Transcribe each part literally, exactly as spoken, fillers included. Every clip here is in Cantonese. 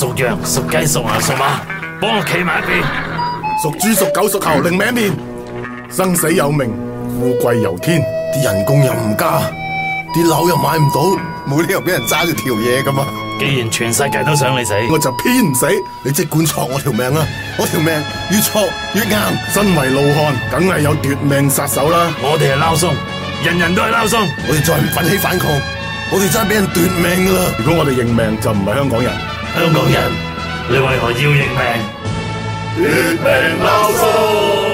屬羊、屬雞、屬牛、屬馬，幫我企埋一邊。 屬豬、屬狗、屬猴，另名一面。生死有命，富貴由天，啲人工又唔加，啲樓又買唔到，冇理由俾人揸住條嘢噶嘛。 既然全世界都想你死， 我就偏唔死。你即管戳我條命啊！我條命越戳越硬。身為老漢，梗係有奪命殺手啦。 我哋係撈鬆，人人都係撈鬆。 我哋再唔奮起反抗，我哋真係俾人奪命噶啦！如果我哋認命，就唔係香港人。 香港人，你為何要認命？ 奪命撈鬆。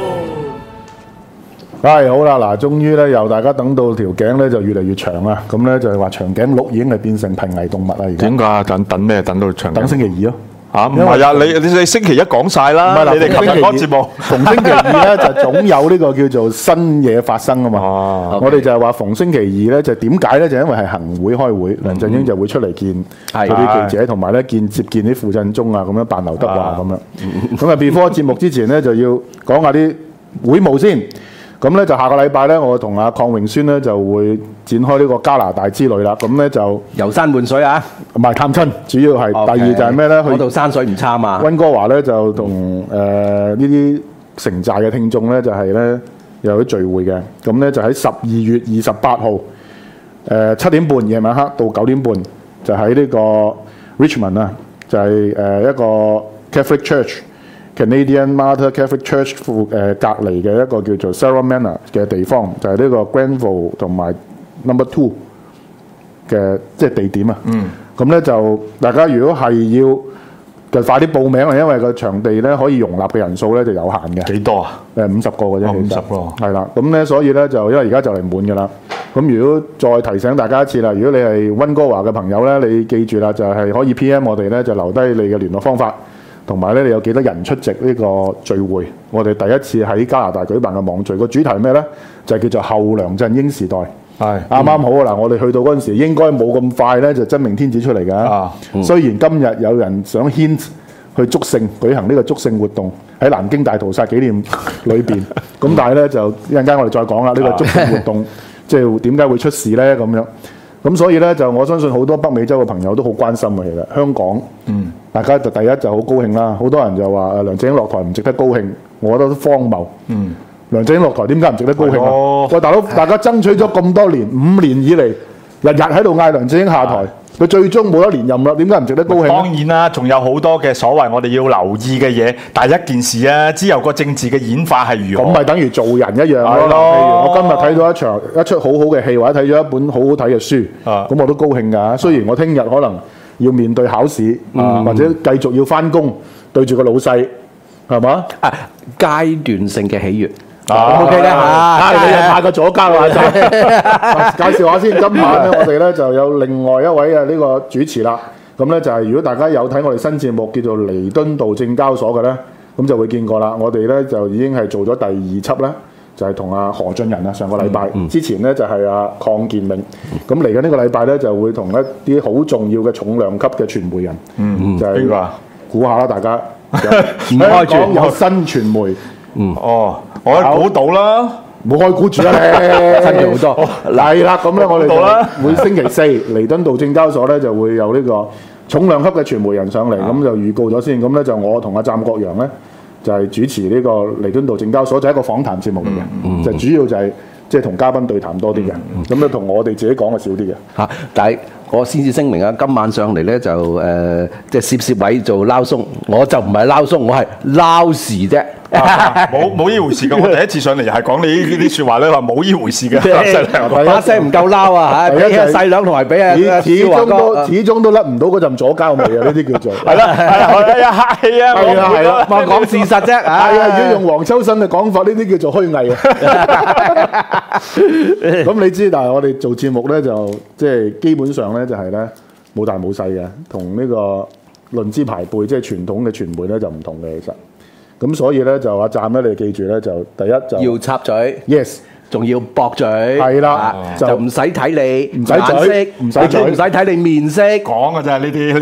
係好啦，嗱，終於咧又大家等到條頸咧就越嚟越長啦，咁咧就係話長頸鹿已經係變成瀕危動物啦，而家。 點解等等咩？等到長等星期二咯。 嚇唔係啊！你你你星期一講晒啦，你哋琴日講節目， 逢星期二咧就總有呢個叫做新嘢發生啊嘛。 哦， 我哋就係話逢星期二咧就點解咧？就因為係行會開會，梁振英就會出嚟見嗰啲記者，同埋咧見接見啲傅振中啊，咁樣扮劉德華咁樣。咁啊，before節目之前咧就要講下啲會務先。咁咧就下個禮拜咧，我同阿鄺榮宣咧就會展開呢個加拿大之旅啦。咁咧就遊山玩水啊， 唔係探親，主要係、okay. 第二就係咩咧？ 嗰度山水唔差嘛。 溫哥華咧就同誒呢啲城寨嘅聽眾咧就係、是、咧有啲聚會嘅。咁咧就喺十二月二十八號誒七點半夜晚黑到九點半，就喺呢個 Richmond 啊，就係誒一個 Catholic Church。Canadian Martyr Catholic Church 附誒隔離嘅一個叫做 Sarah Manor 嘅地方，就係、是、呢個 Granville 同埋 Number Two 嘅即係地點啊。嗯。咁咧就大家如果係要就快啲報名啊，因為個場地咧可以容納嘅人數咧就有限嘅。 幾多啊？ 誒五十個嘅啫。 五十個。係啦，咁咧所以咧就因為而家就嚟滿㗎啦。咁如果再提醒大家一次啦，如果你係溫哥華嘅朋友咧，你記住啦，就係、是、可以 P M 我哋咧，就留低你嘅聯絡方法。同埋咧，你有幾多人出席呢個聚會？我哋第一次喺加拿大舉辦嘅網聚，個主題係咩咧？就係、是、叫做後梁振英時代。係啱啱好啊！嗱，我哋去到嗰陣時，應該冇咁快咧，就真命天子出嚟㗎。啊，嗯、雖然今日有人想牽去祝聖舉行呢個祝聖活動喺南京大屠殺紀念裏邊，咁但係咧就一陣間我哋再講啦。呢、這個祝聖活動即係點解會出事咧？咁樣咁所以咧就我相信好多北美洲嘅朋友都好關心嘅。其實香港嗯。大家就第一就好高興啦，好多人就話誒梁振英落台唔值得高興，我覺得都荒謬。嗯，梁振英落台點解唔值得高興啊？喂，大佬，大家爭取咗咁多年，五年以嚟，日日喺度嗌梁振英下台，佢最終冇得連任啦，點解唔值得高興？ 當然啦，仲有好多嘅所謂我哋要留意嘅嘢，第一件事啊，之後個政治嘅演化係如何？咁咪等於做人一樣咯。譬如我今日睇到一場一出好好嘅戲，或者睇咗一本好好睇嘅書，咁我都高興㗎。雖然我聽日可能要面對考試，嗯、或者繼續要翻工，對住個老細，係嘛？ 啊，階段性嘅喜悅。 啊 ，OK 咧嚇， 你又派個左膠啊！介紹下先，今晚咧我哋咧就有另外一位嘅呢個主持啦。咁咧就係如果大家有睇我哋新節目叫做彌敦道證交所嘅咧，咁就會見過啦。我哋咧就已經係做咗第二輯啦。就係同阿何俊仁啊，上個禮拜、嗯嗯、之前咧就係阿鄺建明，咁嚟緊呢個禮拜咧就會同一啲好重要嘅重量級嘅傳媒人，嗯嗯、就係、是、估下啦，大家唔開住有新傳媒， 嗯哦，我估到啦， 冇開估住啊你，新嘅好多，係啦，咁咧我哋就每星期四彌敦道證交所咧就會有呢個重量級嘅傳媒人上嚟，咁、嗯、就預告咗先，咁咧就我同阿湛國陽咧。就係主持呢個彌敦道證交所，就係一個訪談節目嚟嘅、嗯嗯，就主要就係即係同嘉賓對談多啲嘅，咁咧同我哋自己講嘅少啲嘅。嚇，但係我先至聲明啊，今晚上嚟咧就誒，即係攝攝位做撈鬆，我就唔係撈鬆，我係撈時啫。 冇冇呢回事㗎！我第一次上嚟又係講你呢啲説話咧，話冇呢回事嘅。 把聲唔夠撈啊嚇！俾阿細兩同埋俾阿始終都始終都甩唔到嗰陣左膠味啊！呢啲叫做係啦係啦係啊客氣啊！ 係啦係啦， 我講事實啫。係啊，如果用黃秋生嘅講法，呢啲叫做虛偽啊！咁你知，但係我哋做節目咧，就即係基本上咧，就係咧冇大冇細嘅，同呢個論資排輩，即係傳統嘅傳媒咧就唔同嘅，其實。咁所以咧就阿湛咧，你記住咧就第一就要插嘴 ，yes， 仲要駁嘴， 係啦， 就唔使睇你， 唔使嘴，唔使嘴， 唔使睇你面色， 講㗎咋呢啲。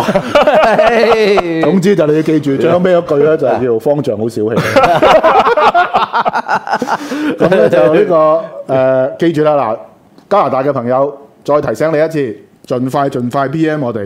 總之就你要記住，最後尾一句咧就係叫方丈好小氣。咁咧就呢個誒記住啦，嗱，加拿大嘅朋友再提醒你一次，盡快盡快 P M 我哋。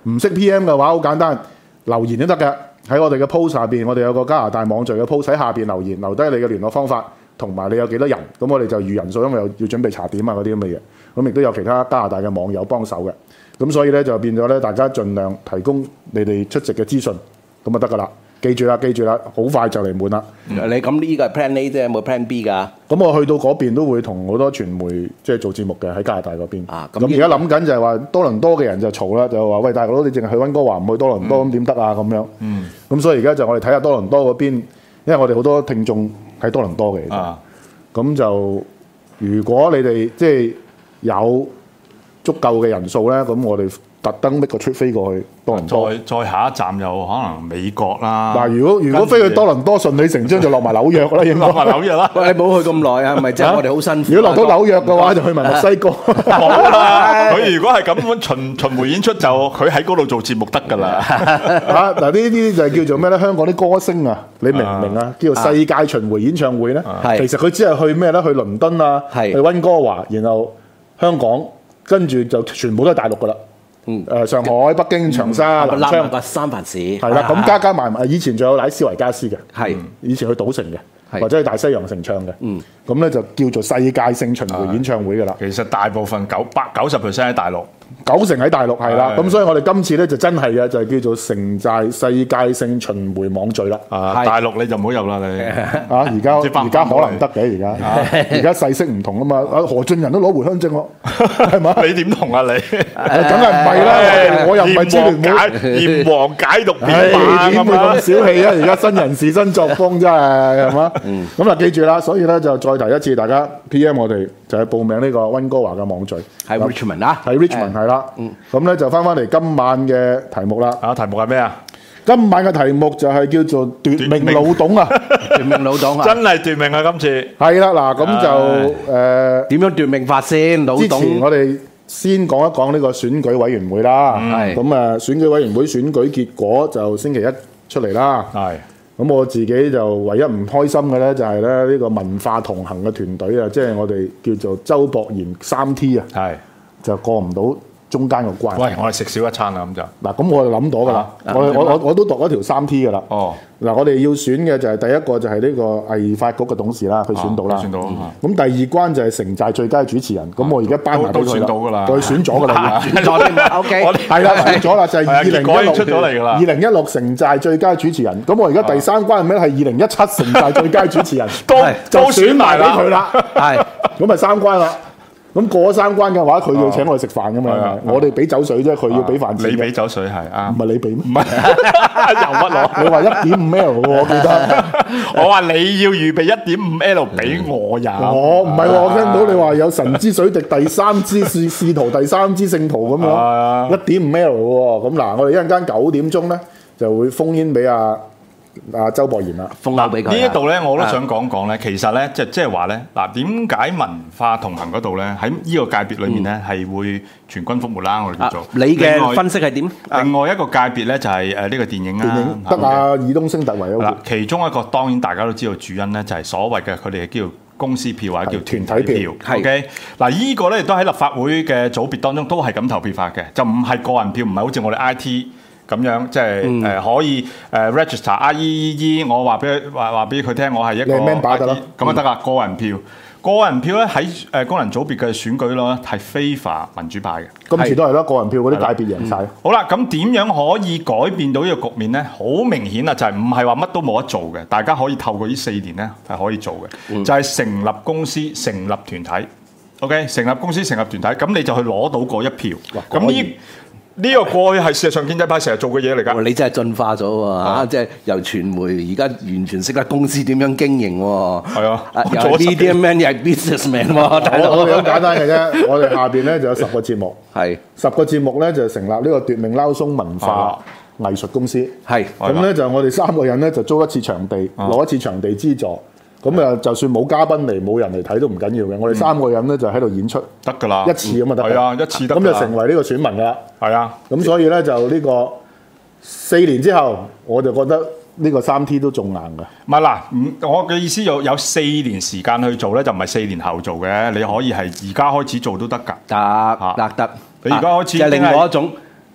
唔識 P M 嘅話，好簡單，留言都得嘅。喺我哋嘅 post 下邊，我哋有個加拿大網聚嘅 post 喺下邊留言，留低你嘅聯絡方法，同埋你有幾多人，咁我哋就預人數，因為要準備茶點啊嗰啲咁嘅嘢，咁亦都有其他加拿大嘅網友幫手嘅，咁所以咧就變咗咧，大家盡量提供你哋出席嘅資訊，咁就得噶啦。記住啦，記住啦，好快就嚟滿啦。 你咁呢個係 Plan A 啫，有冇 Plan B 㗎？ 咁我去到嗰邊都會同好多傳媒即係做節目嘅喺加拿大嗰邊。 啊，咁咁而家諗緊就係話多倫多嘅人就嘈啦，就話喂大佬你淨係去溫哥華唔去多倫多咁點得啊咁樣。嗯。咁所以而家就我哋睇下多倫多嗰邊，因為我哋好多聽眾喺多倫多嘅。啊。咁就如果你哋即係有足夠嘅人數咧，咁我哋特登 make 個 trip 飛過去多倫多， 再再下一站又可能美國啦。 嗱，如果如果飛去多倫多順理成章就落埋紐約啦，應該落埋紐約啦。 喂，你冇去咁耐啊？係咪即係我哋好辛苦？ 如果落到紐約嘅話，就去埋墨西哥。 好啦，佢如果係咁巡巡迴演出，就佢喺嗰度做節目得㗎啦。 啊，嗱呢啲就係叫做咩咧？香港啲歌星啊，你明唔明啊？叫做世界巡迴演唱會咧。其實佢只係去咩咧？去倫敦啊，去溫哥華，然後香港，跟住就全部都係大陸㗎啦。嗯，誒上海、北京、長沙、南昌個三藩市係啦，咁加加埋埋，以前仲有喺斯維加斯嘅， 係以前去賭城嘅，或者去大西洋城唱嘅，嗯，咁咧就叫做世界性巡迴演唱會㗎啦。 其實大部分九百九十 percent 喺大陸， 九成喺大陸係啦，咁所以我哋今次咧就真係嘅，就係叫做城寨世界性巡迴網聚啦。 啊，大陸你就唔好入啦你。 啊，而家而家可能得嘅，而家而家勢色唔同啊嘛。啊何俊仁都攞回鄉證喎，係嘛？ 你點同啊你？ 梗係唔係啦，我又唔係支聯會閻王解讀點啊？點會咁小氣啊？而家新人事新作風真係係嘛？咁啊記住啦，所以咧就再提一次，大家 P M 我哋就去報名呢個溫哥華嘅網聚， 喺 Richmond 啊， 喺 Richmond 係啦。咁咧就翻翻嚟今晚嘅題目啦。 啊，題目係咩啊？ 今晚嘅題目就係叫做奪命老董啊！ 奪命老董啊！ 真係奪命啊！今次係啦，嗱咁就誒點樣奪命法先？老董， 之前我哋先講一講呢個選舉委員會啦。係咁啊，選舉委員會選舉結果就星期一出嚟啦。係咁，我自己就唯一唔開心嘅咧，就係咧呢個文化同行嘅團隊啊，即係我哋叫做周博賢三 T 啊，係就過唔到中間個關。 喂，我哋食少一餐啦，咁就嗱，咁我就諗到噶啦，我我我我都度咗條三 T 噶啦。哦，嗱，我哋要選嘅就係第一個就係呢個藝發局嘅董事啦，佢選到啦。選到。咁第二關就係城寨最佳主持人，咁我而家頒埋俾佢啦。都選到噶啦，佢選咗噶啦。 選咗添，O K。係啦，選咗啦，就係二零一六出咗嚟噶啦。 二零一六城寨最佳主持人，咁我而家第三關係咩？係二零一七城寨最佳主持人，都就選埋俾佢啦。係，咁咪三關啦。咁過咗三關嘅話，佢要請我哋食飯噶嘛？我哋俾酒水啫，佢要俾飯錢。 你俾酒水係啊？ 唔係你俾咩？ 唔係由乜攞？ 你話一點五 L 我記得。 我話你要預備一點五 L 俾我飲。 我唔係喎，我聽到你話有神之水滴第三支使使徒第三支聖徒咁樣，一點五 L 喎。咁嗱，我哋一陣間九點鐘咧就會封煙俾阿阿周博賢啦， 封口俾佢。 呢一度咧，我都想講講咧，其實咧，即即係話咧，嗱，點解文化同行嗰度咧，喺呢個界別裏面咧，係會全軍覆沒啦？我哋叫做。 你嘅分析係點？ 另外一個界別咧，就係誒呢個電影啦， 電影得阿爾冬升突圍嗰個。 其中一個當然大家都知道主因咧，就係所謂嘅佢哋叫公司票或者叫團體票。OK，嗱，呢個咧亦都喺立法會嘅組別當中都係咁投票法嘅，就唔係個人票，唔係好似我哋 I T。咁樣即係誒、呃、可以誒、呃、register 啊依依依，我話俾佢話話俾佢聽，我係一個 member 得啦， 咁啊得啦，個人票，個人票咧喺誒功能組別嘅選舉咯，係非法民主派嘅， 今次都係咯，個人票嗰啲界別贏晒、嗯。 好啦，咁點樣可以改變到呢個局面咧？好明顯啊，就係唔係話乜都冇得做嘅，大家可以透過呢四年咧係可以做嘅，嗯、就係成立公司、成立團體。OK， 成立公司、成立團體，咁你就去攞到嗰一票。咁呢？呢個過去係事實上建制派成日做嘅嘢嚟㗎。 你真係進化咗喎嚇！即係由傳媒而家完全識得公司點樣經營喎。係啊，又係 media man 又係 businessman 喎。我哋好簡單嘅啫，我哋下邊咧就有十個節目， 係十個節目咧就成立呢個奪命撈鬆文化藝術公司。係咁咧就我哋三個人咧就租一次場地，攞一次場地資助。咁啊，就算冇嘉賓嚟，冇人嚟睇都唔緊要嘅。我哋三個人咧就喺度演出， 得㗎啦， 一次咁啊得。 係啊，一次得。 咁就成為呢個選民㗎啦。係啊，咁所以咧就呢個四年之後，我就覺得呢個三 T 都仲硬㗎。 唔係嗱，我嘅意思有有四年時間去做咧，就唔係四年後做嘅。你可以係而家開始做都得㗎。 得得得， 你而家開始即係另外一種。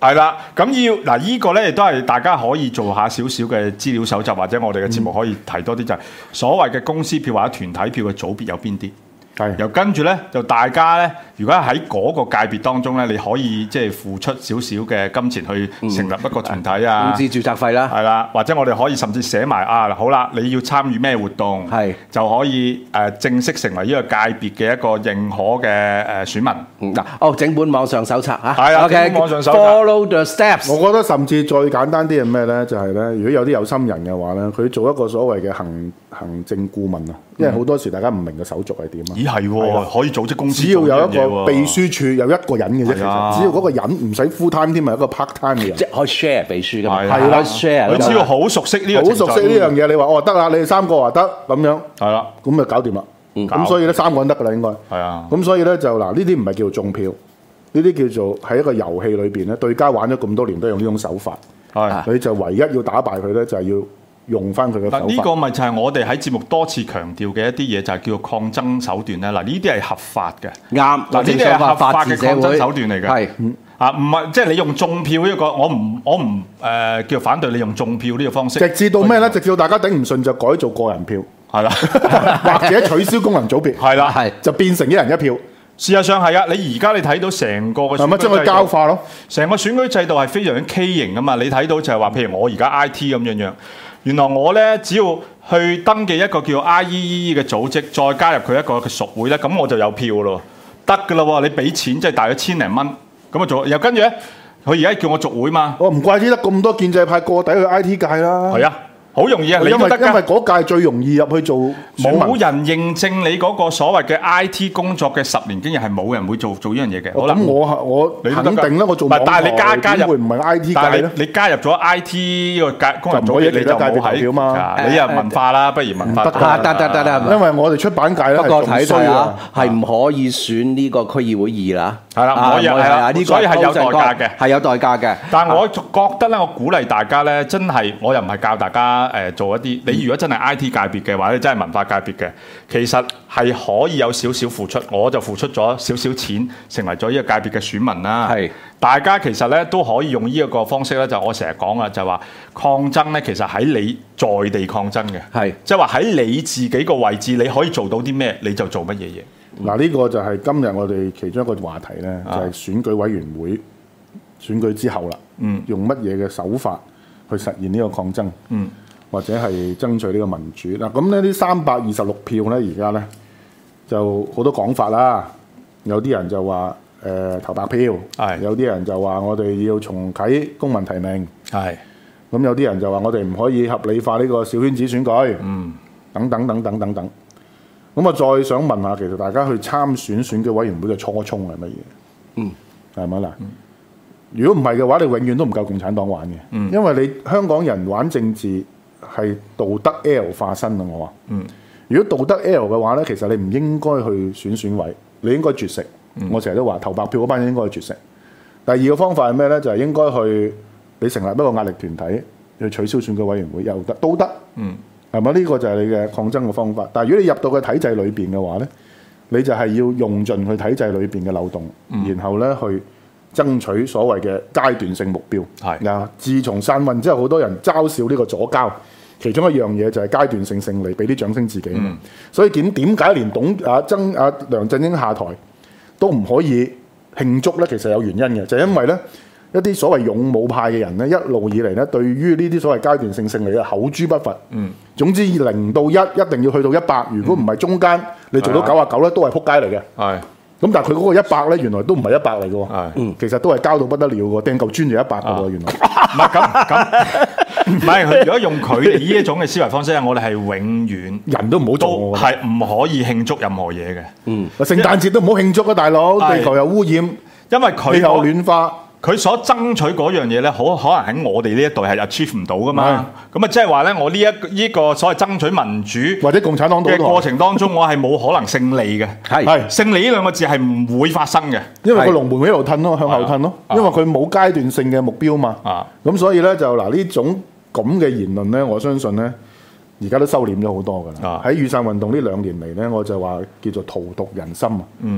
係啦，咁要嗱依個咧亦都係大家可以做下少少嘅資料搜集，或者我哋嘅節目可以提多啲，就係所謂嘅公司票或者團體票嘅組別有邊啲？係，又跟住咧，就大家咧，如果喺嗰個界別當中咧，你可以即係付出少少嘅金錢去成立一個團體啊， 工資註冊費啦， 係啦，或者我哋可以甚至寫埋啊，好啦，你要參與咩活動，係就可以誒、呃、正式成為呢個界別嘅一個認可嘅誒選民。嗱、嗯， 哦，整本網上手冊啊， 係啊，整本網上手冊 ，Follow the steps。 我覺得甚至再簡單啲係咩咧？就係、是、咧，如果有啲有心人嘅話咧，佢做一個所謂嘅行行政顧問啊，因為好多時大家唔明嘅手續係點啊。 咦係喎，可以組織公司， 只要有一個秘書處有一個人嘅啫，其實只要嗰個人唔使 full time 添，係一個 part time 嘅人， 即係可以 share 秘書㗎嘛， 係啦 share， 佢只要好熟悉呢個， 好熟悉呢樣嘢，你話哦得啦，你哋三個話得咁樣，係啦， 咁就搞掂啦。咁所以咧三個人得㗎啦應該， 係啊。 咁所以咧就嗱呢啲唔係叫做中票，呢啲叫做喺一個遊戲裏邊咧，對家玩咗咁多年都用呢種手法，係你就唯一要打敗佢咧就係要用翻佢嘅手法。 嗱呢個咪就係我哋喺節目多次強調嘅一啲嘢，就係叫做抗爭手段咧。嗱呢啲係合法嘅，啱。嗱呢啲係合法嘅抗爭手段嚟嘅，係啊，唔係即係你用中票呢個，我唔我唔誒叫反對你用中票呢個方式。 直至到咩咧？直至到大家頂唔順就改做個人票，係啦，或者取消功能組別，係啦，係就變成一人一票。 事實上係啊，你而家你睇到成個嘅選舉制度， 將佢膠化咯。成個選舉制度係非常之畸形噶嘛。你睇到就係話，譬如我而家 I T 咁樣樣，原來我咧只要去登記一個叫 I E E 嘅組織，再加入佢一個嘅屬會咧，咁我就有票咯，得噶啦喎！你俾錢即係大約千零蚊，咁啊做，又跟住咧，佢而家叫我續會嘛。 我唔怪之得咁多建制派過底去 I T 界啦。 係啊。好容易啊！ 因為因為嗰屆最容易入去做， 冇人認證你嗰個所謂嘅 I T 工作嘅十年經驗係冇人會做做呢樣嘢嘅。好啦， 咁我我肯定啦，我做網台， 但係你加加入會唔係 I T 界但係咧？ 你加入咗 I T 呢個界功能組別，你就冇喺嘛？你又文化啦，不如文化得得得得， 因為我哋出版界咧不過睇睇啊，係唔可以選呢個區議會議啦。 係啦，唔可以係啊，呢個所以係有代價嘅， 係有代價嘅。 但係我覺得咧，我鼓勵大家咧，真係我又唔係教大家誒做一啲。你如果真係 I T 界別嘅話，你真係文化界別嘅，其實係可以有少少付出，我就付出咗少少錢，成為咗呢個界別嘅選民啦。係，大家其實咧都可以用呢一個方式咧，就我成日講啊，就係話抗爭咧，其實喺你在地抗爭嘅，係即係話喺你自己個位置，你可以做到啲咩，你就做乜嘢嘢。 嗱、嗯，呢個就係今日我哋其中一個話題咧，就係、是、選舉委員會選舉之後啦，嗯，用乜嘢嘅手法去實現呢個抗爭，嗯。或者係爭取呢個民主嗱，咁呢啲三百二十六票咧，而家咧就好多講法啦。有啲人就話誒、呃、投白票，係有啲人就話我哋要重啟公民提名，係咁有啲人就話我哋唔可以合理化呢個小圈子選舉，嗯，等等等等等等。咁我再想問下，其實大家去參選選舉委員會嘅初衷係乜嘢？嗯，係咪嗱？嗯、如果唔係嘅話，你永遠都唔夠共產黨玩嘅，嗯、因為你香港人玩政治。係道德 L 化身啊！我話，嗯，如果道德 L 嘅話咧，其實你唔應該去選選委，你應該絕食。嗯、我成日都話投白票嗰班人應該去絕食。第二個方法係咩咧？就係、是、應該去你成立一個壓力團體去取消選舉委員會又得都得。嗯，係咪？呢、這個就係你嘅抗爭嘅方法。但係如果你入到個體制裏邊嘅話咧，你就係要用盡佢體制裏邊嘅漏洞，嗯、然後咧去爭取所謂嘅階段性目標。係嗱是，自從散運之後，好多人嘲笑呢個左膠。其中一樣嘢就係階段性勝利，俾啲掌聲自己。嗯、所以點點解連董啊曾啊梁振英下台都唔可以慶祝咧？其實有原因嘅，就係、因為咧一啲所謂勇武派嘅人咧，一路以嚟咧對於呢啲所謂階段性勝利咧口誅筆伐。嗯，總之零到一一定要去到一百，如果唔係中間你做到九啊九咧，都係撲街嚟嘅。係。咁但係佢嗰個一百咧，原來都唔係一百嚟嘅喎。係。嗯，其實都係交到不得了喎，掟嚿磚就一百嘅喎，原來。唔係咁咁。唔係，如果用佢哋呢一種嘅思維方式咧，我哋係永遠人都唔好做，係唔可以慶祝任何嘢嘅。嗯，聖誕節都唔好慶祝啊，大佬！地球又污染，因為佢又暖化，佢所爭取嗰樣嘢咧，好可能喺我哋呢一代係 achieve 唔到噶嘛。咁啊，即係話咧，我呢一呢個所謂爭取民主或者共產黨嘅過程當中，我係冇可能勝利嘅。係係勝利呢兩個字係唔會發生嘅，因為個龍門會一路褪咯，向後褪咯，因為佢冇階段性嘅目標嘛。啊，咁所以咧就嗱呢種。咁嘅言論咧，我相信咧，而家都收斂咗好多㗎啦。喺、啊、雨傘運動呢兩年嚟咧，我就話叫做荼毒人心啊。嗯，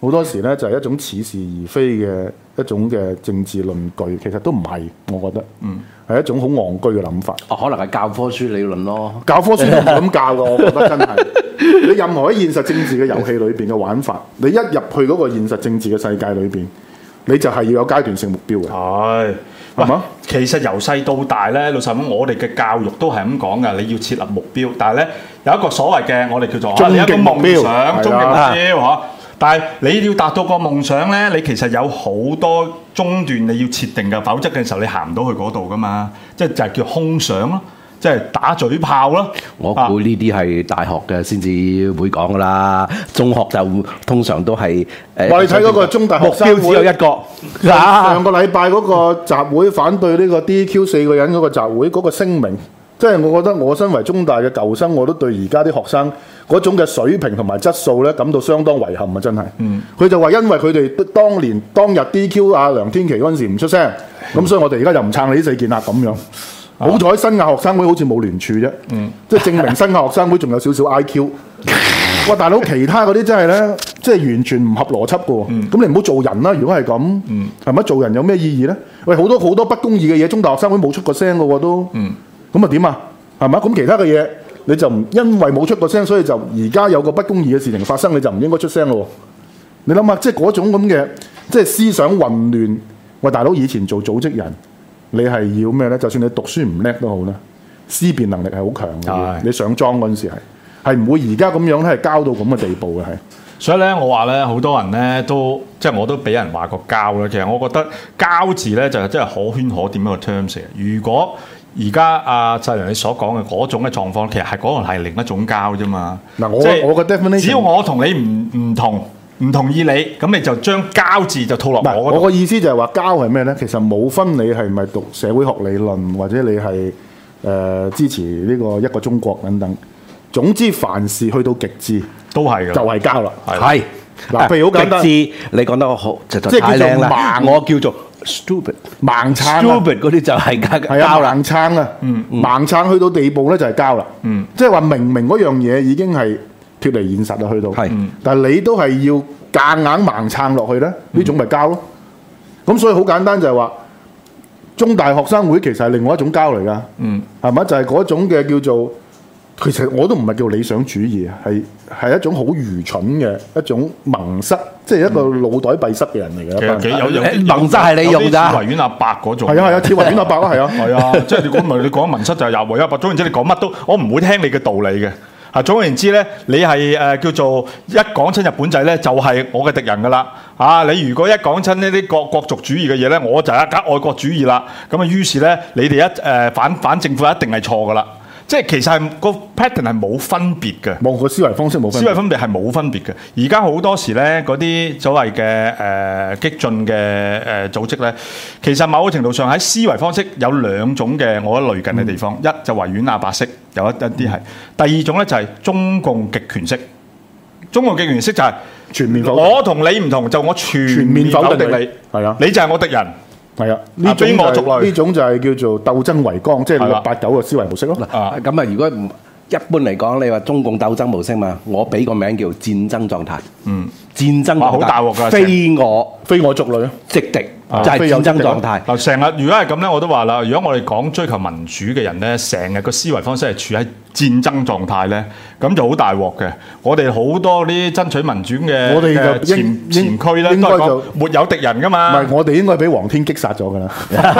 好多時咧就係一種似是而非嘅一種嘅政治論據，其實都唔係，我覺得，嗯，係一種好戇居嘅諗法。 哦，可能係教科書理論咯， 教科書都唔咁教㗎，我覺得真係。你任何喺現實政治嘅遊戲裏邊嘅玩法，你一入去嗰個現實政治嘅世界裏邊，你就係要有階段性目標嘅。 係，係嘛？其實由細到大咧，老實講，我哋嘅教育都係咁講㗎，你要設立目標，但係咧有一個所謂嘅我哋叫做終極目標， 終極目標嚇。但係你要達到個夢想咧，你其實有好多中段你要設定嘅，否則嘅時候你行唔到去嗰度㗎嘛。即係就係叫空想咯，即係打嘴炮咯。 我估呢啲係大學嘅先至會講㗎啦，中學就通常都係誒。 我哋睇嗰個中大學生會目標只有一個。 上個禮拜嗰個集會反對呢個 D Q 四個人嗰個集會嗰個聲明，即係我覺得我身為中大嘅舊生，我都對而家啲學生嗰種嘅水平同埋質素咧感到相當遺憾啊！真係，佢、嗯、就話因為佢哋當年當日 D Q 阿梁天琦嗰陣時唔出聲，咁、嗯、所以我哋而家就唔撐你呢四件啦咁樣。好彩新亞學生會好似冇聯署啫，嗯、即係證明新亞學生會仲有少少 I Q。哇！大佬，其他嗰啲真係咧，即係完全唔合邏輯嘅喎。咁、嗯、你唔好做人啦！如果係咁，係咪、嗯、做人有咩意義咧？喂，好多好多不公義嘅嘢，中大學生會冇出過聲嘅喎都。咁啊點啊？係咪？咁其他嘅嘢你就唔因為冇出過聲，所以就而家有個不公義嘅事情發生，你就唔應該出聲咯。你諗下，即係嗰種咁嘅，即係思想混亂。喂，大佬，以前做組織人，你係要咩咧？就算你讀書唔叻都好啦，思辨能力係好強嘅。的你上莊嗰陣時係。係唔會而家咁樣咧，係交到咁嘅地步嘅係。所以咧，我話咧，好多人咧都即係我都俾人話過膠啦。其實我覺得膠字咧就係真係可圈可點一個 terms 嘅。如果而家阿世良你所講嘅嗰種嘅狀況，其實係可能係另一種膠啫嘛。嗱，我即我嘅 definition，只要我同你唔唔同唔同意你，咁你就將膠字就套落我嗰度。我個意思就係話膠係咩咧？其實冇分你係咪讀社會學理論，或者你係誒、呃、支持呢個一個中國等等。總之，凡事去到極致都係嘅，就係膠啦。係嗱，譬如好簡單，極致你講得好，就就太靚啦。我叫做 stupid 盲撐 ，stupid 嗰啲就係膠啦。盲撐啊，嗯，盲撐去到地步咧就係膠啦。嗯，即係話明明嗰樣嘢已經係脫離現實啦，去到係，但係你都係要夾硬盲撐落去咧，呢種咪膠咯。咁所以好簡單就係話，中大學生會其實係另外一種膠嚟㗎。嗯，係咪？就係嗰種嘅叫做。其實我都唔係叫理想主義啊，係係一種好愚蠢嘅一種盲塞，即係一個腦袋閉塞嘅人嚟嘅。其實幾有有啲盲塞係你用咋？維園阿伯嗰種。係啊係啊，似維園阿伯啊，係啊係啊，即係你講咪你講盲塞就係維園阿伯。總言之，你講乜都，我唔會聽你嘅道理嘅。啊，總言之咧，你係誒、呃、叫做一講親日本仔咧，就係、是、我嘅敵人噶啦。啊，你如果一講親呢啲國國族主義嘅嘢咧，我就係一格愛國主義啦。咁啊，於是咧，你哋一誒、呃、反反政府一定係錯噶啦。即係其實係個 pattern 係冇分別嘅，冇個思維方式冇分別，思維分別係冇分別嘅。而家好多時咧，嗰啲所謂嘅誒、呃、激進嘅誒、呃、組織咧，其實某個程度上喺思維方式有兩種嘅我覺得類近嘅地方，嗯、一就維園阿伯式，有一一啲係；第二種咧就係中共極權式。中共極權式就係全面否定，我同你唔同，就我全面否定你，係啊，你就係我敵人。係啊，呢種就係呢種就係叫做鬥爭為綱，即係六八九嘅思維模式咯。啊，咁啊，如果唔一般嚟講，你話中共鬥爭模式嘛，我俾個名叫戰爭狀態。嗯，戰爭狀態好大鑊㗎，非我非我族類，敵敵就係戰爭狀態。嗱，成日如果係咁咧，我都話啦，如果我哋講追求民主嘅人咧，成日個思維方式係處喺戰爭狀態咧，咁就好大鑊嘅。我哋好多啲爭取民主嘅，我哋嘅前前驅咧，都係講沒有敵人噶嘛。唔係，我哋應該俾黃天擊殺咗噶啦，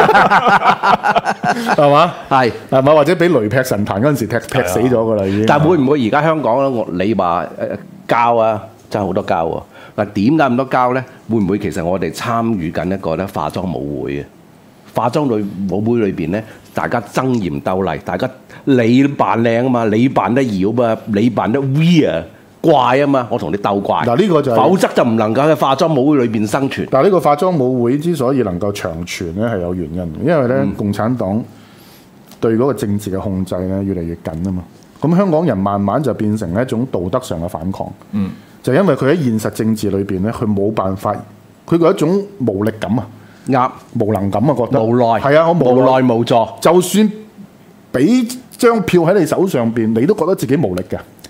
係嘛？係係咪？或者俾雷劈神壇嗰陣時踢劈死咗噶啦已經。但係會唔會而家香港咧？我你話誒膠啊，真係好多膠喎。嗱，點解咁多膠咧？會唔會其實我哋參與緊一個咧化妝舞會啊？化妝類舞會裏邊咧，大家爭妍鬥麗，大家你扮靚啊嘛，你扮得妖啊，你扮得 weird 怪啊嘛，我同你鬥怪。嗱，呢個就係，否則就唔能夠喺化妝舞會裏邊生存。但係呢個化妝舞會之所以能夠長存咧，係有原因嘅，因為咧、嗯、共產黨對嗰個政治嘅控制咧越嚟越緊啊嘛。咁香港人慢慢就變成一種道德上嘅反抗。嗯，就因為佢喺現實政治裏邊咧，佢冇辦法，佢有一種無力感啊。啱，無能感啊，覺得無奈係啊，我無奈無助。就算俾張票喺你手上邊，你都覺得自己無力嘅。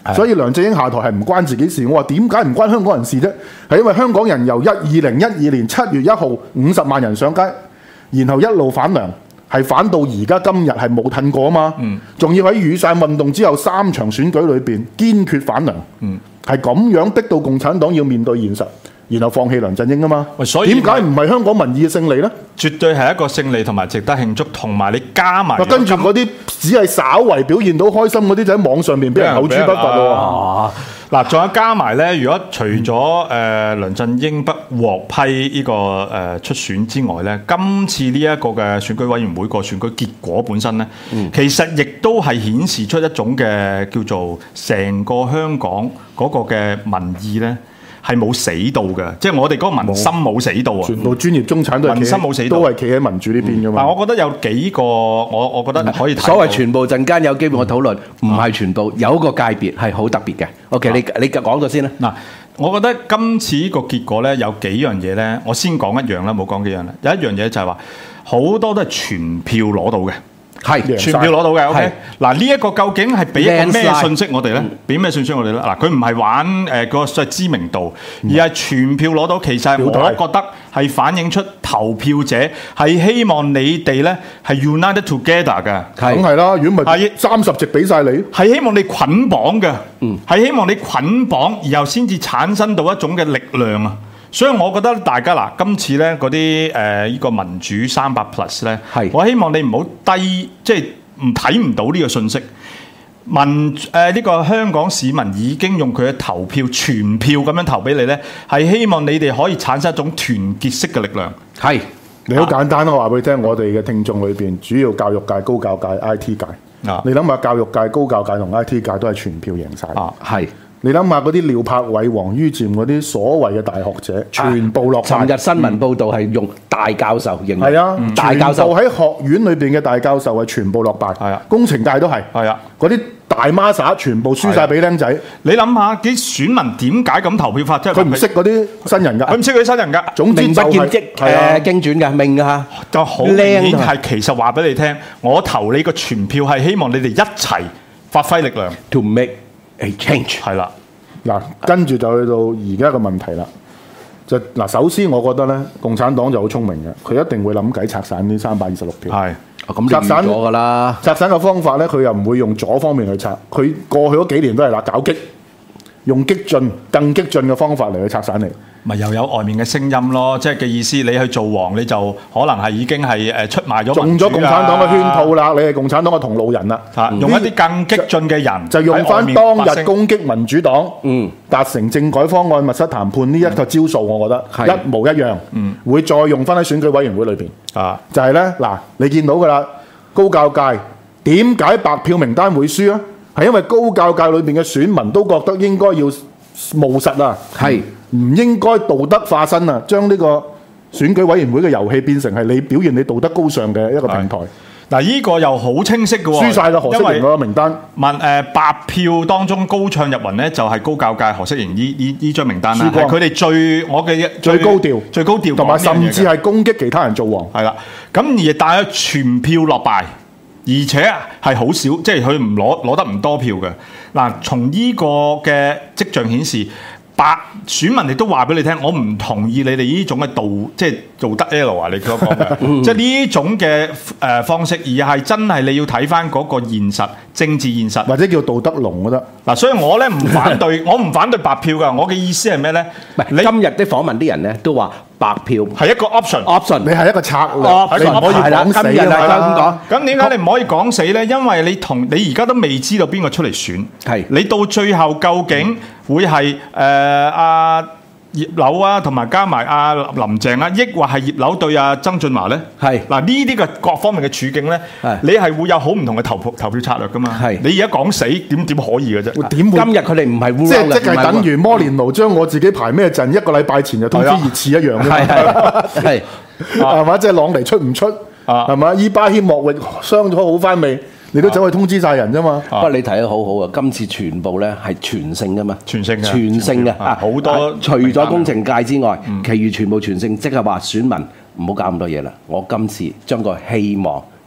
所以梁振英下台係唔關自己事。我話點解唔關香港人事啫？係因為香港人由一二零一二年七月一號五十萬人上街，然後一路反梁，係反到而家今日係冇褪過啊嘛。仲、嗯、要喺雨傘運動之後三場選舉裏邊堅決反梁，係咁、嗯、樣逼到共產黨要面對現實。然後放棄梁振英啊嘛，所以點解唔係香港民意嘅勝利呢？ 絕對係一個勝利同埋值得慶祝，同埋你加埋跟住嗰啲只係稍為表現到開心嗰啲，就喺網上面俾人口誅筆伐喎。 嗱，仲有加埋呢，如果除咗誒、呃、梁振英不獲批呢、這個誒、呃、出選之外呢，今次呢一個嘅選舉委員會個選舉結果本身呢，嗯、其實亦都係顯示出一種嘅叫做成個香港嗰個嘅民意呢。係冇死到嘅，即係我哋嗰個民心冇死到啊！ 全部專業中產都係民心冇死到，都係企喺民主呢邊㗎嘛。 但我覺得有幾個，我我覺得可以睇。 所謂全部陣間有機會我討論，唔係全部，有一個界別係好特別嘅。OK，你你講咗先啦。 嗱，我覺得今次個結果咧有幾樣嘢咧，我先講一樣啦，冇講幾樣啦。有一樣嘢就係話，好多都係全票攞到嘅。係全票攞到嘅 ，OK。嗱呢一個究竟係俾一個咩信息我哋咧？俾咩信息我哋咧？嗱，佢唔係玩誒個所謂知名度，而係全票攞到。其實我覺得係反映出投票者係希望你哋咧係 united together 嘅。 梗係啦，如果唔係三十席俾晒你， 係希望你捆綁嘅，嗯，係希望你捆綁，然後先至產生到一種嘅力量啊！所以我覺得大家嗱，今次咧嗰啲誒呢個民主三百 plus 咧，係我希望你唔好低，即係唔睇唔到呢個信息。民誒呢、呃這個香港市民已經用佢嘅投票全票咁樣投俾你咧，係希望你哋可以產生一種團結式嘅力量。係你好簡單，我話俾你聽，我哋嘅聽眾裏邊主要教育界、高教界、I T 界。啊，你諗下教育界、高教界同 I T 界都係全票贏晒。啊，係。你諗下嗰啲廖柏偉、王于漸嗰啲所謂嘅大學者，全部落敗。 尋日新聞報導係用大教授形容。係啊， 大教授喺學院裏邊嘅大教授係全部落敗。係啊，工程界都係。係啊，嗰啲大孖沙全部輸晒俾僆仔。 你諗下啲選民點解咁投票法？即係佢唔識嗰啲新人㗎。 佢唔識嗰啲新人㗎。 總之就係名不見跡誒經傳㗎，明㗎嚇。 就好明顯係其實話俾你聽，我投你個全票係希望你哋一齊發揮力量。 To make a change。 係啦。 嗱，跟住就去到而家嘅問題啦。就嗱，首先我覺得咧，共產黨就好聰明嘅，佢一定會諗計拆散呢三百二十六票。係， 咁拆散咗㗎啦。 拆散嘅方法咧，佢又唔會用左方面去拆，佢過去嗰幾年都係嗱搞激，用激進、更激進嘅方法嚟去拆散你。 咪又有外面嘅聲音咯，即係嘅意思，你去做王你就可能係已經係誒出賣咗中咗共產黨嘅圈套啦，你係共產黨嘅同路人啦。啊， 用一啲更激進嘅人就用翻當日攻擊民主黨，嗯，達成政改方案密室談判呢一個招數，我覺得、嗯、一模一樣，嗯，會再用翻喺選舉委員會裏邊啊，就係咧嗱，你見到噶啦，高教界點解白票名單會輸啊？係因為高教界裏邊嘅選民都覺得應該要務實啊，係。唔應該道德化身啊！將呢個選舉委員會嘅遊戲變成係你表現你道德高尚嘅一個平台。 嗱，呢個又好清晰嘅喎， 輸晒啦何適瑩個名單。 問誒白票當中高唱入雲咧，就係高教界何適瑩呢呢呢張名單啦。係佢哋最我嘅最高調、 最高調， 同埋甚至係攻擊其他人做王。 係啦，咁而但係全票落敗，而且係好少，即係佢唔攞攞得唔多票嘅。嗱，從呢個嘅跡象顯示。白選民亦都話俾你聽，我唔同意你哋呢種嘅道，即係道德 L 啊！你所講嘅，即係呢種嘅誒方式，而係真係你要睇翻嗰個現實、政治現實， 或者叫道德龍都得。 嗱，所以我咧唔反對，我唔反對白票㗎。我嘅意思係咩咧？ 你今日啲訪問啲人咧都話白票係一個 option，option， 你係一個策略， 你唔可以講死啊！ 咁點解你唔可以講死咧？因為你同你而家都未知道邊個出嚟選，係你到最後究竟會係誒阿葉劉啊，同埋加埋阿林鄭啊，抑或係葉劉對阿曾俊華咧？係嗱呢啲嘅各方面嘅處境咧，你係會有好唔同嘅投票投票策略噶嘛？係你而家講死點點可以嘅啫？ 點會？ 今日佢哋唔係烏即係即係等於摩連奴將我自己排咩陣，一個禮拜前就通知熱刺一樣嘅嘛？係係嘛？即係朗尼出唔出？係嘛？伊巴謙莫域傷咗好翻未？你都走去通知晒人啫嘛？不過你睇得好好啊！今次全部咧係全勝噶嘛， 全勝嘅， 全勝嘅啊！好多除咗工程界之外，其餘全部全勝，即係話選民唔好搞咁多嘢啦。我今次將個希望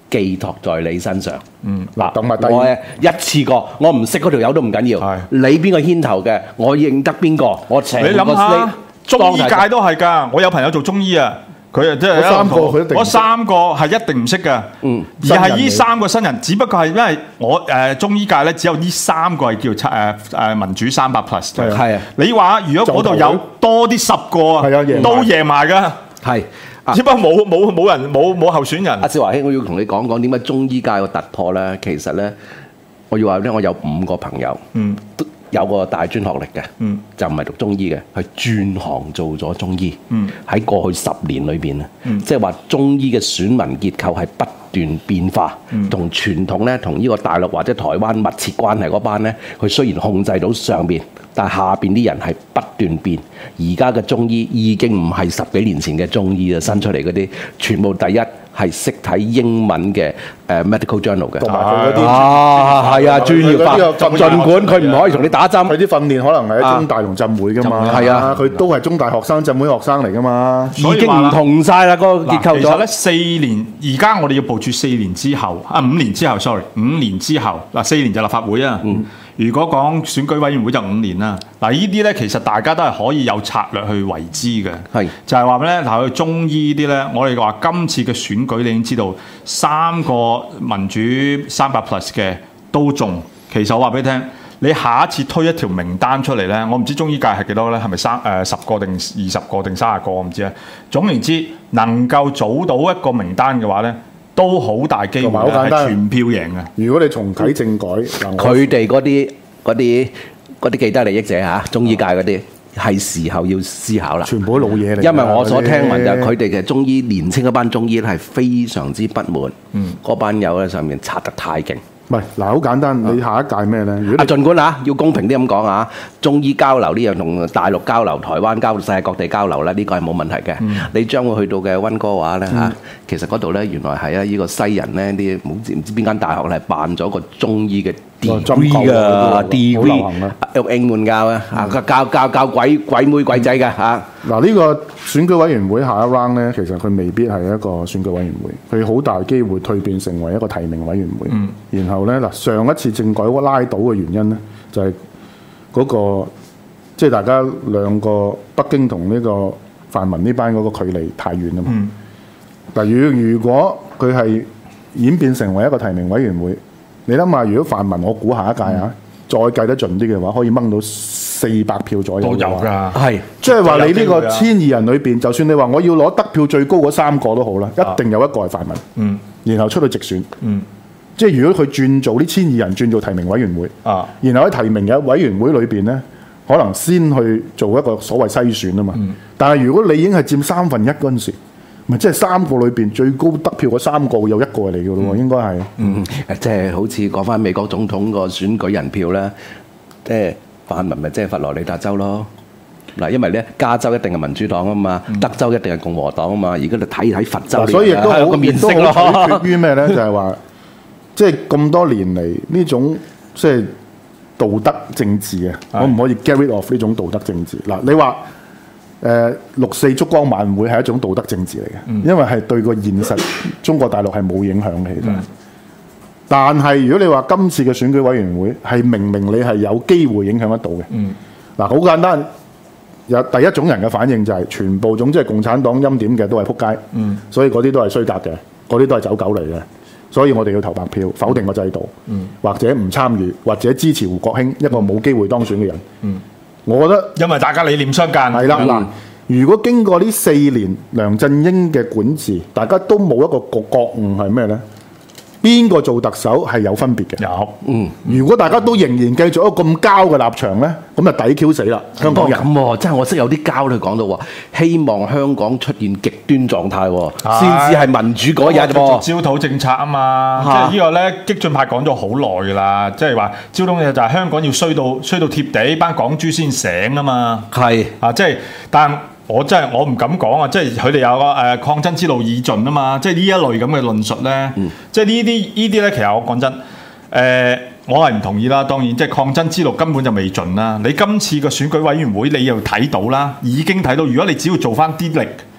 寄託在你身上。 嗯，嗱，同埋第我一次過，我唔識嗰條友都唔緊要，你邊個牽頭嘅，我認得邊個，我成個你諗下，中醫界都係㗎，我有朋友做中醫啊。佢啊，即係三個佢一定， 嗰三個係一定唔識嘅，嗯，而係呢三個新人，只不過係因為我誒、呃、中醫界咧，只有呢三個係叫誒誒民主三百 plus 嘅，係啊。你話如果嗰度有多啲十個啊，都贏埋㗎，係。只不過冇冇冇人冇冇候選人。 阿少華兄，我要同你講講點解中醫界個突破咧？其實咧，我要話咧，我有五個朋友，嗯。有個大專學歷嘅，嗯、就唔係讀中醫嘅，係轉行做咗中醫。喺、嗯、過去十年裏邊咧，嗯、即係話中醫嘅選民結構係不斷變化，同、嗯、傳統咧，同呢個大陸或者台灣密切關係嗰班咧，佢雖然控制到上邊，但係下邊啲人係不斷變。而家嘅中醫已經唔係十幾年前嘅中醫啊，新出嚟嗰啲全部第一係識睇英文嘅誒 medical journal 嘅， 同埋佢嗰啲啊係啊專業化，儘管佢唔可以同你打針， 佢啲訓練可能係喺中大同浸會噶嘛，係啊，佢都係中大學生、浸會學生嚟噶嘛， 已經唔同晒啦嗰個結構咗。 其實咧四年，而家我哋要部署四年之後啊，五年之後 ，sorry， 五年之後嗱，四年就立法會啊。嗯如果講選舉委員會就五年啦，嗱呢啲咧其實大家都係可以有策略去為之嘅，係就係話咩咧？嗱，去中醫啲咧，我哋話今次嘅選舉你已經知道三個民主三百 plus 嘅都中，其實我話俾你聽，你下一次推一條名單出嚟咧，我唔知中醫界係幾多咧，係咪三誒十個定二十個定三十個我唔知啊。總言之，能夠組到一個名單嘅話咧，都好大機會係全票贏嘅。 如果你重啟政改， 佢哋嗰啲嗰啲嗰啲既得利益者嚇，中醫界嗰啲係時候要思考啦。 全部都老嘢嚟。 因為我所聽聞就係佢哋嘅中醫年青一班中醫咧係非常之不滿，嗯，嗰班友喺上面刷得太勁。 唔係嗱，好簡單，你下一屆咩咧？ 啊，儘管啊，要公平啲咁講啊，中醫交流呢樣同大陸交流、台灣交流、世界各地交流咧，呢個係冇問題嘅。嗯、你將會去到嘅溫哥華咧嚇，嗯、其實嗰度咧原來係啊，呢個西人咧啲唔知唔知邊間大學咧辦咗個中醫嘅 degree 啊 degree 用英文教啊，啊教教教鬼鬼妹鬼仔嘅嚇。 嗱呢個選舉委員會下一 round 咧，其實佢未必係一個選舉委員會，佢好大機會蛻變成為一個提名委員會。嗯、然後咧嗱，上一次政改拉倒嘅原因咧，就係、是、嗰、那個即係、就是、大家兩個北京同呢個泛民呢班嗰個距離太遠啊嘛。嗱、嗯，如如果佢係演變成為一個提名委員會，你諗下，如果泛民我估下一屆啊，嗯、再計得盡啲嘅話，可以掹到四百票左右。都有㗎，係即係話你呢個千二人裏邊，就算你話我要攞得票最高嗰三個都好啦，一定有一個係泛民。嗯，然後出去直選。嗯，即係如果佢轉做呢千二人轉做提名委員會，啊，然後喺提名嘅委員會裏邊咧，可能先去做一個所謂篩選啊嘛。嗯、但係如果你已經係佔三分一嗰陣時，咪即係三個裏邊最高得票嗰三個會有一個嚟嘅咯喎，嗯、應該係。嗯， 即係好似講翻美國總統個選舉人票咧，即係泛民咪即係佛羅里達州咯。嗱，因為咧加州一定係民主黨啊嘛，嗯、德州一定係共和黨啊嘛，而家你睇睇佛州， 所以亦都好個面色咯。取決於咩咧？就係話，即係咁多年嚟呢種即係道德政治啊，可唔可以 get rid of 呢種道德政治？嗱，你話。誒、呃、六四燭光晚會係一種道德政治嚟嘅，嗯、因為係對個現實中國大陸係冇影響嘅，其實。嗯、但係如果你話今次嘅選舉委員會係明明你係有機會影響得到嘅，嗱好、嗯啊、簡單，有第一種人嘅反應就係、是、全部總之係共產黨欽點嘅都係撲街，嗯、所以嗰啲都係衰格嘅，嗰啲都係走狗嚟嘅，所以我哋要投白票否定個制度，嗯、或者唔參與，或者支持胡國興一個冇機會當選嘅人。嗯我覺得， 因為大家理念相近， 係啦嗱。如果經過呢四年梁振英嘅管治，大家都冇一個覺覺悟係咩咧？邊個做特首係有分別嘅？有，嗯。如果大家都仍然繼續一個咁膠嘅立場咧，咁就抵 Q 死啦！香港人咁喎， 真係我識有啲膠佢講到話，希望香港出現極端狀態，先至係民主嗰日喎。 焦土政策啊嘛，即係呢個咧，激進派講咗好耐㗎啦，即係話焦土嘅就係香港要衰到衰到貼地，班港豬先醒啊嘛。係啊，即係但。我真係我唔敢講啊！即係佢哋有個誒、呃、抗爭之路已盡啊嘛！即係呢一類咁嘅論述咧，嗯、即係呢啲呢啲咧，其實我講真，誒、呃、我係唔同意啦。當然，即係抗爭之路根本就未盡啦。你今次個選舉委員會，你又睇到啦，已經睇到。如果你只要做翻啲力，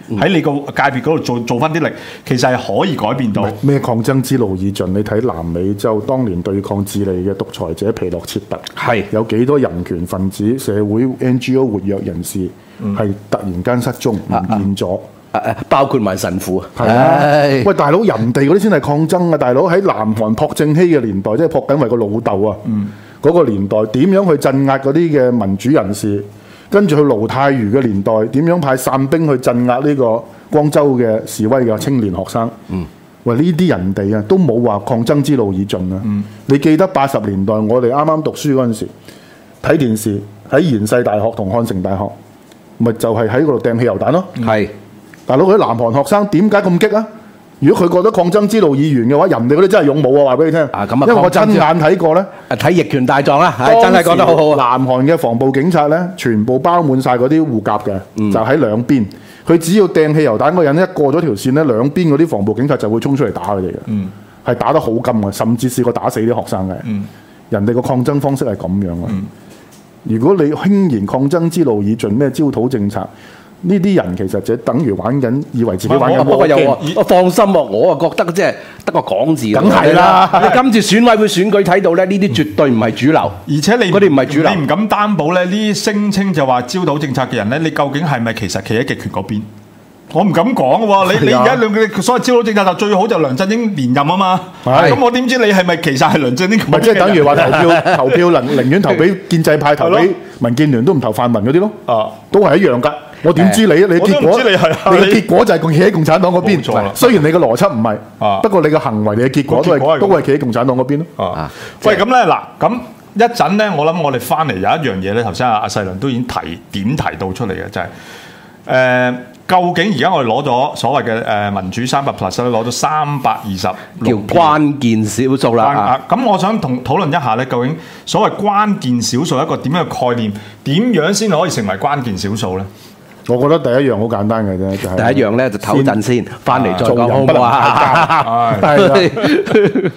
喺你個界別嗰度做做翻啲力，其實係可以改變到。 咩抗爭之路已盡？你睇南美洲當年對抗智利嘅獨裁者皮諾切特， 係有幾多人權分子、社會 N G O 活躍人士係突然間失蹤唔見咗。 包括埋神父， 係啊！喂，大佬，人哋嗰啲先係抗爭啊！大佬喺南韓朴正熙嘅年代，即係朴槿惠個老豆啊，嗰、嗯、個年代點樣去鎮壓嗰啲嘅民主人士？跟住去盧泰愚嘅年代，點樣派傘兵去鎮壓呢個光州嘅示威嘅青年學生？嗯、喂，呢啲人哋啊，都冇話抗爭之路已盡啊！嗯、你記得八十年代我哋啱啱讀書嗰陣時，睇電視喺延世大學同漢城大學，咪就係喺嗰度掟汽油彈咯。係、嗯。大佬，佢啲南韓學生點解咁激啊？如果佢覺得抗爭之路已完嘅話，人哋嗰啲真係勇武啊！話俾你聽。啊，咁啊，因為我親眼睇過咧。睇《逆權大狀》啦，係真係講得好好啊！南韓嘅防暴警察咧，全部包滿晒嗰啲護甲嘅，嗯、就喺兩邊。佢只要掟汽油彈嗰個人一過咗條線咧，兩邊嗰啲防暴警察就會衝出嚟打佢哋嘅。嗯，係打得好金嘅，甚至試過打死啲學生嘅。嗯，人哋個抗爭方式係咁樣啊！嗯、如果你輕言抗爭之路已盡，咩焦土政策？呢啲人其實就等於玩緊，以為自己玩緊。不過有我放心喎，我啊覺得即係得個講字。梗係啦，你今次選委會選舉睇到咧，呢啲絕對唔係主流，而且你嗰啲唔係主流，你唔敢擔保咧。呢啲聲稱就話焦土政策嘅人咧，你究竟係咪其實企喺極權嗰邊？我唔敢講喎。你你而家兩個所謂焦土政策就最好就梁振英連任啊嘛。咁我點知你係咪其實係梁振英？唔係即係等於話投票投票寧寧願投俾建制派，投俾民建聯都唔投泛民嗰啲咯。啊，都係一樣㗎。我點知你？你結果你嘅結果就係企喺共產黨嗰邊。雖然你嘅邏輯唔係，不過你嘅行為、你嘅結果都係都係企喺共產黨嗰邊咯。啊，喂，咁咧嗱，咁一陣咧，我諗我哋翻嚟有一樣嘢咧，頭先阿阿細倫都已經提點提到出嚟嘅，就係誒，究竟而家我哋攞咗所謂嘅誒民主三百 plus 咧，攞咗三百二十六票，叫關鍵少數啦。咁我想同討論一下咧，究竟所謂關鍵少數一個點樣嘅概念，點樣先可以成為關鍵少數咧？我覺得第一樣好簡單嘅啫，就係第一樣咧就唞陣先，翻嚟再講好唔好啊？係啦，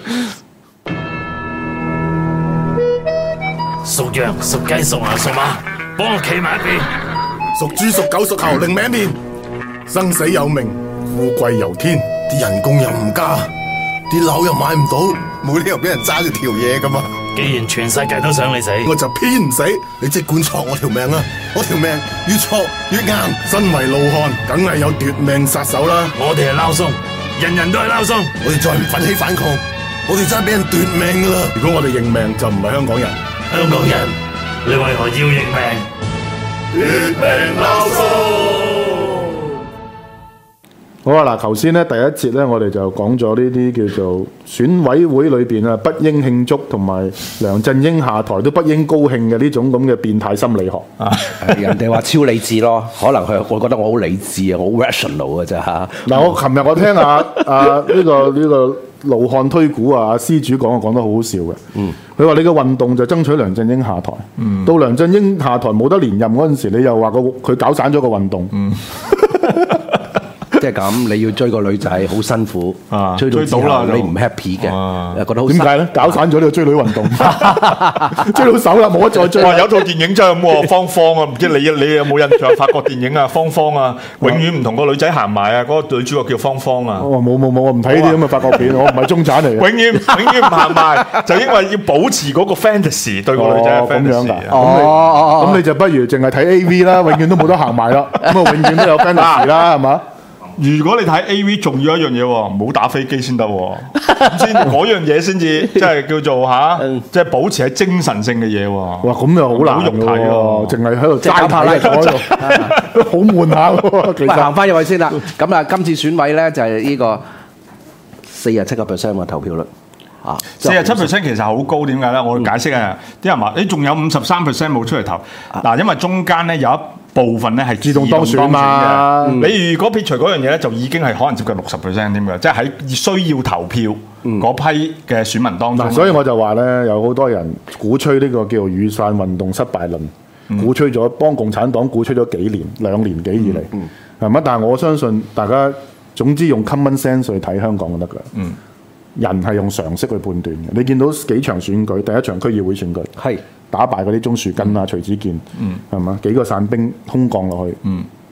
屬羊、屬雞、屬牛、屬馬，幫我企埋一邊。 屬豬、屬狗、屬猴，另名面。生死有命，富貴由天，啲人工又唔加，啲樓又買唔到，冇理由俾人揸住條嘢噶嘛。 既然全世界都想你死， 我就偏唔死。你即管戳我條命啊！我條命越戳越硬。身為老漢，梗係有奪命殺手啦。 我哋係撈鬆，人人都係撈鬆。 我哋再唔奮起反抗，我哋真係俾人奪命噶啦。如果我哋認命，就唔係香港人。 香港人，你為何要認命？奪命撈鬆。 好啊！嗱，頭先咧第一節咧，我哋就講咗呢啲叫做選委會裏邊啊，不應慶祝同埋梁振英下台都不應高興嘅呢種咁嘅變態心理學啊！ 人哋話超理智咯，可能佢我覺得我好理智啊，我好 rational 嘅啫嚇。嗱， 我琴日我聽阿阿呢個呢、呢個盧漢推估啊，阿施主講啊，講得好好笑嘅。嗯，佢話你嘅運動就爭取梁振英下台。嗯，到梁振英下台冇得連任嗰陣時，你又話個佢搞散咗個運動。嗯。 即係咁，你要追個女仔好辛苦，啊、追到之後你唔 happy 嘅， 啊、 覺得好點解咧？搞散咗呢個追女運動，追到手啦，冇得再追。 有套電影真係咁喎，芳芳啊，唔知你你有冇印象？法國電影啊，芳芳啊，永遠唔同個女仔行埋啊，嗰、嗰個女主角叫芳芳啊。 哦，冇冇冇，我唔睇呢啲咁嘅法國片，我唔係中產嚟嘅。 永遠永遠唔行埋，就因為要保持嗰個 fantasy 對個女仔嘅 fantasy。 哦，咁你就不如淨係睇 A V 啦，永遠都冇得行埋啦。咁啊，永遠都有 fantasy 啦，係嘛？ 如果你睇 A V， 仲要一樣嘢喎，唔好打飛機先得喎，先嗰樣嘢先至即係叫做嚇，即係保持喺精神性嘅嘢喎。哇， 咁又好難肉睇喎，淨係喺度齋睇坐喺度，好悶下喎。其實行翻入去先啦。咁啊，今次選委咧就係呢個四十七個 percent 嘅投票率。啊， 四十七 percent 其實好高，點解咧？我解釋啊，啲人話你仲有五十三 percent 冇出嚟投。嗱，因為中間咧有一部分咧係自動當選嘛。你如果撇除嗰樣嘢咧，就已經係可能接近六十 percent 添嘅，即係喺需要投票嗰批嘅選民當中。 所以我就話咧，有好多人鼓吹呢個叫做雨傘運動失敗論，鼓吹咗幫共產黨鼓吹咗幾年兩年幾以嚟，係咪？但係我相信大家總之用 common sense 去睇香港就得㗎。嗯。人係用常識去判斷嘅，你見到幾場選舉，第一場區議會選舉，係打敗嗰啲鍾樹根啊、徐子健，係嘛、嗯？幾個傘兵空降落去，嗰、嗯、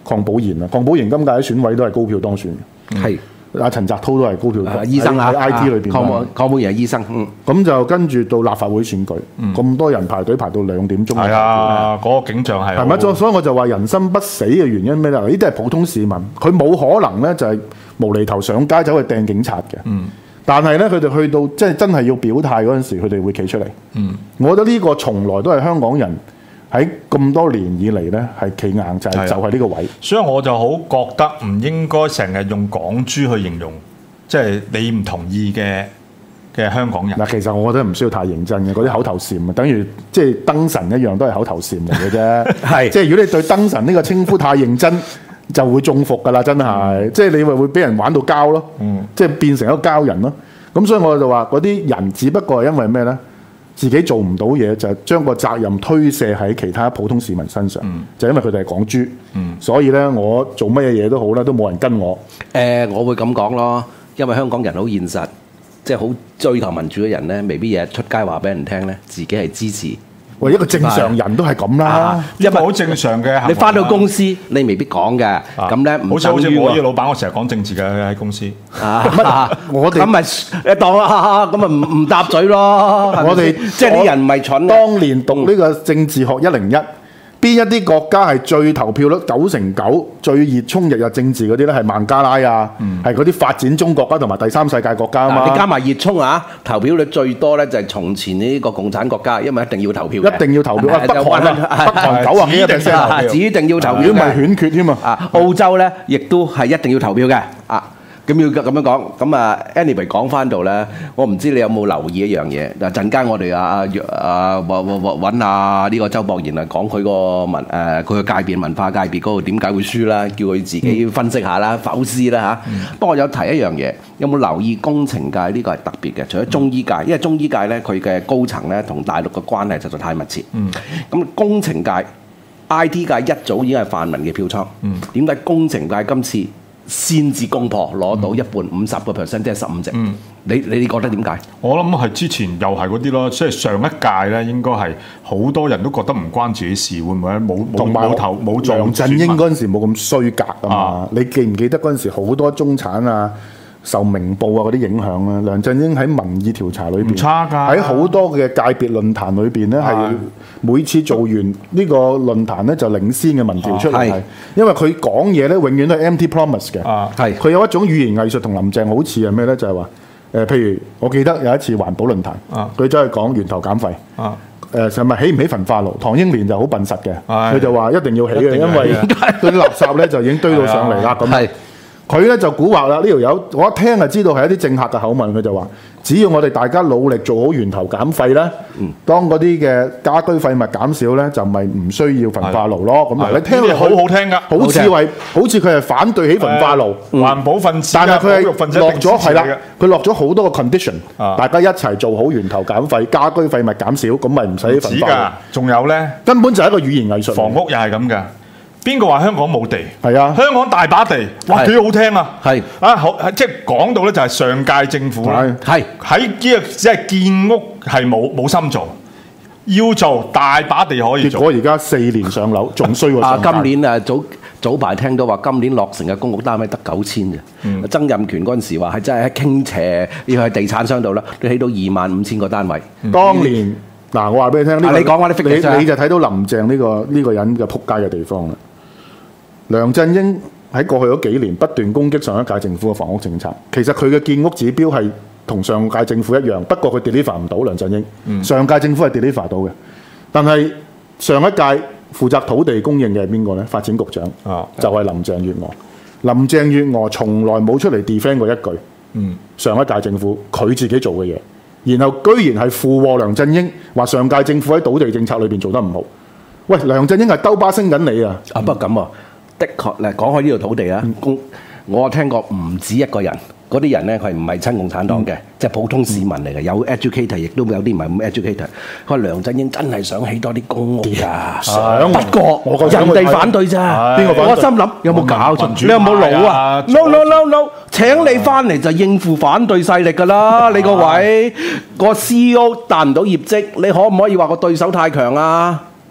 鄺寶賢啊，鄺寶賢今屆喺選委都係高票當選嘅。 係阿陳澤濤都係高票當選， 醫生啊喺 I T 裏邊。 鄺寶鄺寶賢係醫生。嗯。 咁就跟住到立法會選舉，咁多人排隊排到兩點鐘。 係啊，嗰個景象係。 係咪？所以我就話人心不死嘅原因咩咧？呢啲係普通市民，佢冇可能咧就係無厘頭上街走去掟警察嘅。嗯。但係咧，佢哋去到即係真係要表態嗰陣時，佢哋會企出嚟。嗯。我覺得呢個從來都係香港人喺咁多年以嚟咧係企硬，就係就係呢個位。 所以我就好覺得唔應該成日用港豬去形容，即係你唔同意嘅嘅香港人。 嗱，其實我覺得唔需要太認真嘅，嗰啲口頭禪啊，等於即係燈神一樣，都係口頭禪嚟嘅啫。係，即係如果你對燈神呢個稱呼太認真，就會中伏㗎啦，真係。嗯、即係你會會俾人玩到膠咯，嗯、即係變成一個膠人咯。咁所以我就話嗰啲人只不過係因為咩咧？自己做唔到嘢，就係將個責任推卸喺其他普通市民身上，嗯、就因為佢哋係港豬，嗯、所以咧我做乜嘢嘢都好啦，都冇人跟我。誒、 呃，我會咁講咯，因為香港人好現實，即係好追求民主嘅人咧，未必日日出街話俾人聽咧，自己係支持。 喂，一個正常人都係咁啦， 因為好正常嘅。 你翻到公司，你未必講嘅。咁咧， 好似好似我呢個老闆，我成日講政治嘅喺公司。 啊，我哋咁咪誒當啦，咁咪唔唔搭嘴咯。我哋即係啲人唔係蠢。 當年讀呢個政治學一零一，邊一啲國家係最投票率九成九、最熱衷日日政治嗰啲咧？係孟加拉啊，係嗰啲發展中國家同埋第三世界國家啊嘛。 你加埋熱衷啊，投票率最多咧就係從前呢個共產國家，因為一定要投票。 一定要投票啊！北韓啊，北韓九啊幾 percent 指定要投票， 如果唔係犬缺添啊！ 啊，澳洲咧亦都係一定要投票嘅啊。咁要咁樣講，咁啊 anyway 講翻到咧，我唔知你有冇留意一樣嘢。嗱陣間我哋啊啊揾啊呢個周博賢啊講佢個文誒佢個界別文化界別嗰度點解會輸啦，叫佢自己分析下啦、剖析啦嚇。不過我有提一樣嘢，有冇留意工程界呢個係特別嘅？除咗中醫界，因為中醫界咧佢嘅高層咧同大陸嘅關係實在太密切。咁工程界、I T 界一早已經係泛民嘅票倉。點解工程界今次先至攻破攞到一半五十個 percent，即係十五席。嗯、你你哋覺得點解？ 我諗係之前又係嗰啲咯，即係上一屆咧應該係好多人都覺得唔關自己事，會唔會冇冇冇投冇做？ 梁振英嗰陣時冇咁衰格啊嘛！啊你記唔記得嗰陣時好多中產啊？受明報啊嗰啲影響啊，梁振英喺民意調查裏邊，喺好多嘅界別論壇裏邊咧，係每次做完呢個論壇咧就領先嘅民調出嚟，係因為佢講嘢咧永遠都係 empty promise 嘅，係佢有一種語言藝術同林鄭好似係咩咧？就係話誒，譬如我記得有一次環保論壇，佢走去講源頭減廢，誒係咪起唔起焚化爐？唐英年就好笨實嘅，佢就話一定要起嘅，因為嗰啲垃圾咧就已經堆到上嚟啦咁。佢咧就蠱惑啦！呢條友我一聽就知道係一啲政客嘅口吻，佢就話：只要我哋大家努力做好源頭減廢咧，嗯、當嗰啲嘅家居廢物減少咧，就咪唔需要焚化爐咯。咁嗱，你聽落好好聽噶， 好似為好似佢係反對起焚化爐， 嗯、環保分子， 但係佢係落咗係啦，佢落咗好多個 condition，、啊、大家一齊做好源頭減廢，家居廢物減少，咁咪唔使焚化爐。 仲有咧， 根本就係一個語言藝術。 房屋又係咁噶。邊個話香港冇地？ 係啊， 香港大把地，哇幾好聽啊！ 係啊，好即係講到咧，就係上屆政府啦， 係喺呢個即係建屋係冇冇心做，要做大把地可以做。 結果而家四年上樓，仲衰過上屆。 啊，今年啊早早排聽到話，今年落成嘅公屋單位得九千啫。嗯、曾蔭權嗰陣時話係真係傾斜，要喺地產商度啦，你起到二萬五千個單位。 嗯、當年嗱，我話俾你聽，呢、這個、 你講話你你你就睇到林鄭呢、這個呢、這個人嘅撲街嘅地方啦。梁振英喺過去嗰幾年不斷攻擊上一屆政府嘅房屋政策，其實佢嘅建屋指標係同上屆政府一樣，不過佢 deliver 唔到。梁振英、嗯、上屆政府係 deliver 到嘅，但係上一屆負責土地供應嘅係邊個呢？發展局長、啊、就係林鄭月娥。林鄭月娥從來冇出嚟 defend 過一句。嗯、上一屆政府佢自己做嘅嘢，然後居然係附和梁振英，話上屆政府喺土地政策裏邊做得唔好。喂，梁振英係兜巴星緊你啊！ 啊，不過咁啊。的確咧，講開呢度土地啊，公、嗯、我聽過唔止一個人，嗰啲人咧佢唔係親共產黨嘅，嗯、即係普通市民嚟嘅，有 educator， 亦都有啲唔係咁 educator。佢話梁振英真係想起多啲公屋㗎，想不過我人哋反對咋，邊個反對？我心諗有冇搞錯？你有冇腦啊 ？No no no no， 請你翻嚟就應付反對勢力㗎啦！你個位個 C E O 達唔到業績，你可唔可以話個對手太強啊？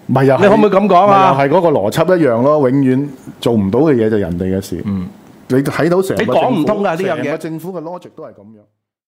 唔係啊， 你可唔可以咁講啊？ 係嗰個邏輯一樣咯，永遠做唔到嘅嘢就人哋嘅事。嗯，你睇到成個你講唔通㗎呢樣嘢， 成個政府嘅 logic 都係咁樣。